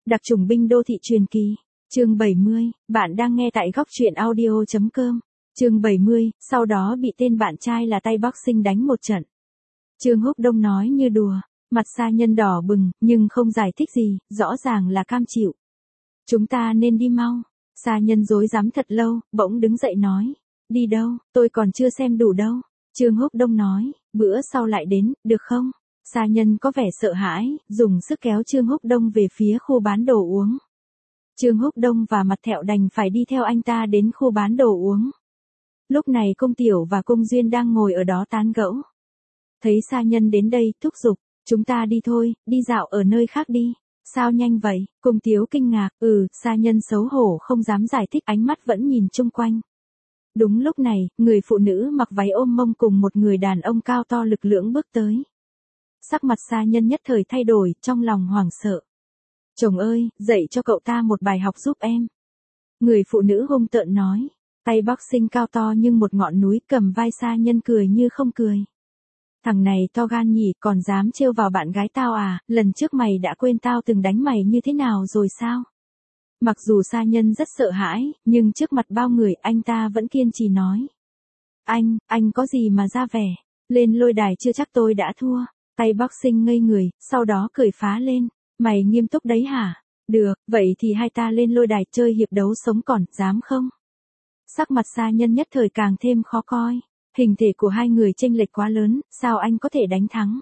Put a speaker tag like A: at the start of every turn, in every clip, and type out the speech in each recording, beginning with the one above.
A: Đặc chủng binh đô thị truyền kỳ. Chương 70, bạn đang nghe tại góc truyện audio.com. Chương 70, sau đó bị tên bạn trai là tay boxing đánh một trận. Trương Húc Đông nói như đùa, mặt Sa Nhân đỏ bừng, nhưng không giải thích gì, rõ ràng là cam chịu. Chúng ta nên đi mau. Sa Nhân rối rắm thật lâu, bỗng đứng dậy nói. Đi đâu, tôi còn chưa xem đủ đâu. Trương Húc Đông nói, bữa sau lại đến, được không? Sa Nhân có vẻ sợ hãi, dùng sức kéo Trương Húc Đông về phía khu bán đồ uống. Trương Húc Đông và Mặt Thẹo đành phải đi theo anh ta đến khu bán đồ uống. Lúc này Cung Tiểu và Cung Duyên đang ngồi ở đó tán gẫu. Thấy Sa Nhân đến đây, thúc giục, chúng ta đi thôi, đi dạo ở nơi khác đi. Sao nhanh vậy? Cung Tiếu kinh ngạc, Sa Nhân xấu hổ không dám giải thích, ánh mắt vẫn nhìn chung quanh. Đúng lúc này, người phụ nữ mặc váy ôm mông cùng một người đàn ông cao to lực lưỡng bước tới. Sắc mặt Sa Nhân nhất thời thay đổi, trong lòng hoảng sợ. Chồng ơi, dạy cho cậu ta một bài học giúp em. Người phụ nữ hung tợn nói, tay boxing cao to nhưng một ngọn núi, cầm vai Sa Nhân cười như không cười. Thằng này to gan nhỉ, còn dám trêu vào bạn gái tao à, lần trước mày đã quên tao từng đánh mày như thế nào rồi sao? Mặc dù Sa Nhân rất sợ hãi, nhưng trước mặt bao người anh ta vẫn kiên trì nói. Anh có gì mà ra vẻ, lên lôi đài chưa chắc tôi đã thua. Tay boxing ngây người, sau đó cười phá lên. Mày nghiêm túc đấy hả? Được, vậy thì hai ta lên lôi đài chơi hiệp đấu sống còn, dám không? Sắc mặt Sa Nhân nhất thời càng thêm khó coi. Hình thể của hai người chênh lệch quá lớn, sao anh có thể đánh thắng?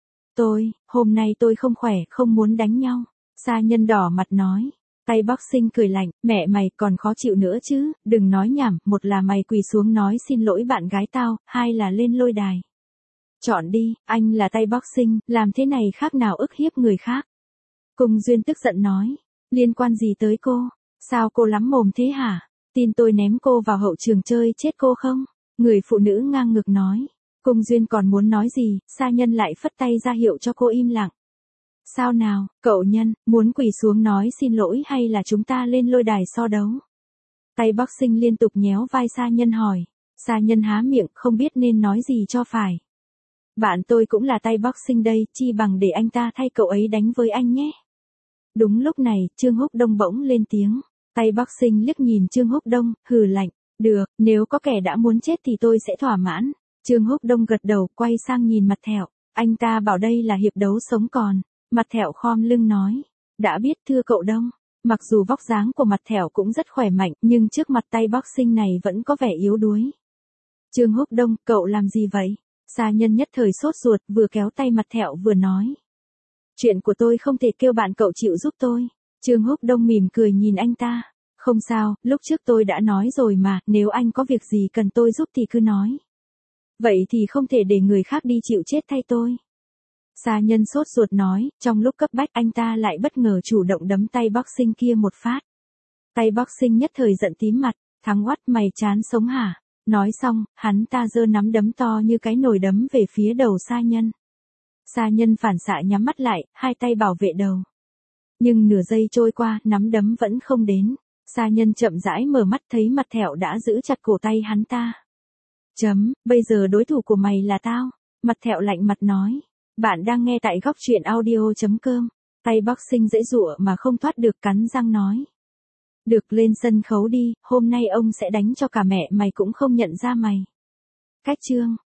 A: Hôm nay tôi không khỏe, không muốn đánh nhau. Sa Nhân đỏ mặt nói. Tay boxing cười lạnh, mẹ mày còn khó chịu nữa chứ, đừng nói nhảm, một là mày quỳ xuống nói xin lỗi bạn gái tao, hai là lên lôi đài. Chọn đi, anh là tay boxing, làm thế này khác nào ức hiếp người khác. Cung Duyên tức giận nói, liên quan gì tới cô? Sao cô lắm mồm thế hả? Tin tôi ném cô vào hậu trường chơi chết cô không? Người phụ nữ ngang ngược nói. Cung Duyên còn muốn nói gì, Sa Nhân lại phất tay ra hiệu cho cô im lặng. Sao nào, cậu Nhân, muốn quỳ xuống nói xin lỗi hay là chúng ta lên lôi đài so đấu? Tay boxing liên tục nhéo vai Sa Nhân hỏi. Sa Nhân há miệng không biết nên nói gì cho phải. Bạn tôi cũng là tay boxing đây, chi bằng để anh ta thay cậu ấy đánh với anh nhé. Đúng lúc này, Trương Húc Đông bỗng lên tiếng. Tay boxing liếc nhìn Trương Húc Đông, hừ lạnh. Được, nếu có kẻ đã muốn chết thì tôi sẽ thỏa mãn. Trương Húc Đông gật đầu, quay sang nhìn Mặt Thẹo. Anh ta bảo đây là hiệp đấu sống còn. Mặt Thẹo khom lưng nói. Đã biết thưa cậu Đông. Mặc dù vóc dáng của Mặt Thẹo cũng rất khỏe mạnh, nhưng trước mặt tay boxing này vẫn có vẻ yếu đuối. Trương Húc Đông, cậu làm gì vậy? Sa Nhân nhất thời sốt ruột, vừa kéo tay Mặt Thẹo vừa nói. Chuyện của tôi không thể kêu bạn cậu chịu giúp tôi. Trương Húc Đông mỉm cười nhìn anh ta. Không sao, lúc trước tôi đã nói rồi mà, nếu anh có việc gì cần tôi giúp thì cứ nói. Vậy thì không thể để người khác đi chịu chết thay tôi. Sa Nhân sốt ruột nói, trong lúc cấp bách anh ta lại bất ngờ chủ động đấm tay boxing kia một phát. Tay boxing nhất thời giận tím mặt, thắng oắt mày chán sống hả? Nói xong, hắn ta giơ nắm đấm to như cái nồi đấm về phía đầu Sa Nhân. Sa Nhân phản xạ nhắm mắt lại, hai tay bảo vệ đầu. Nhưng nửa giây trôi qua, nắm đấm vẫn không đến. Sa Nhân chậm rãi mở mắt thấy Mặt Thẹo đã giữ chặt cổ tay hắn ta. Bây giờ đối thủ của mày là tao. Mặt Thẹo lạnh mặt nói. Bạn đang nghe tại góc truyện audio.com. Tay boxing dễ dụa mà không thoát được, cắn răng nói. Được, lên sân khấu đi, hôm nay ông sẽ đánh cho cả mẹ mày cũng không nhận ra mày. Cách chương.